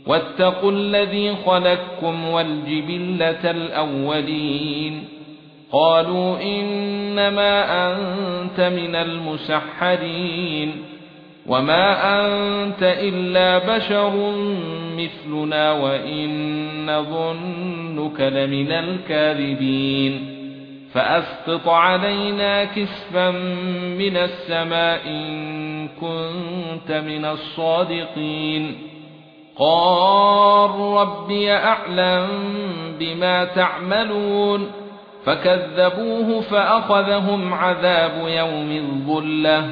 واتقوا الذي خلقكم والجبلة الأولين قالوا إنما أنت من المسحرين وما أنت إلا بشر مثلنا وإن نظنك لمن الكاذبين فأسقط علينا كسفا من السماء إن كنت من الصادقين قال ربي أعلم بما تعملون فكذبوه فأخذهم عذاب يوم الظلة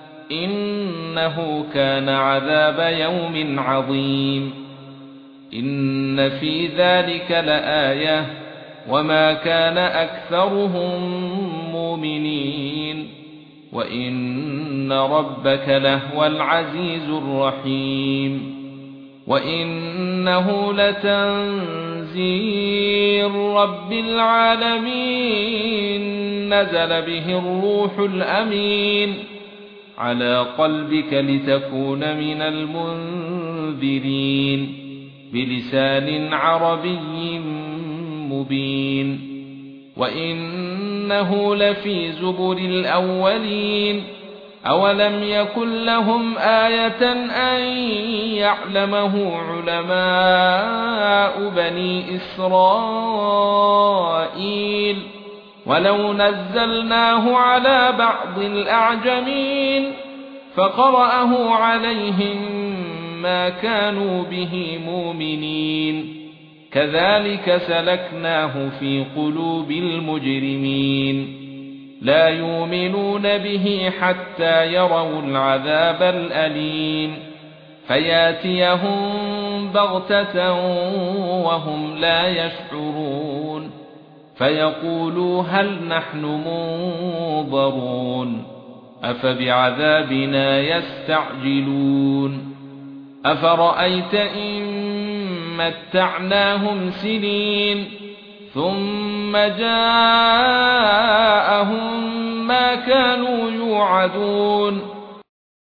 إنه كان عذاب يوم عظيم إن في ذلك لآية وما كان أكثرهم مؤمنين وإن ربك لهو العزيز الرحيم وإنه لتنزيل رب العالمين نزل به الروح الأمين على قلبك لتكون من المنذرين بلسان عربي مبين وإنه لفي زبر الأولين أولم يكن لهم آية أن يعلمه علماء بني إسرائيل ولو نزلناه على بعض الأعجمين فقرأه عليهم ما كانوا به مؤمنين كذلك سلكناه في قلوب المجرمين لا يؤمنون به حتى يروا العذاب الأليم فياتيهم بغتة وهم لا يشعرون فيقولوا هل نحن منظرون أفبعذابنا يستعجلون أفرأيت إن متعناهم سنين ثم جاءهم ما كانوا يوعدون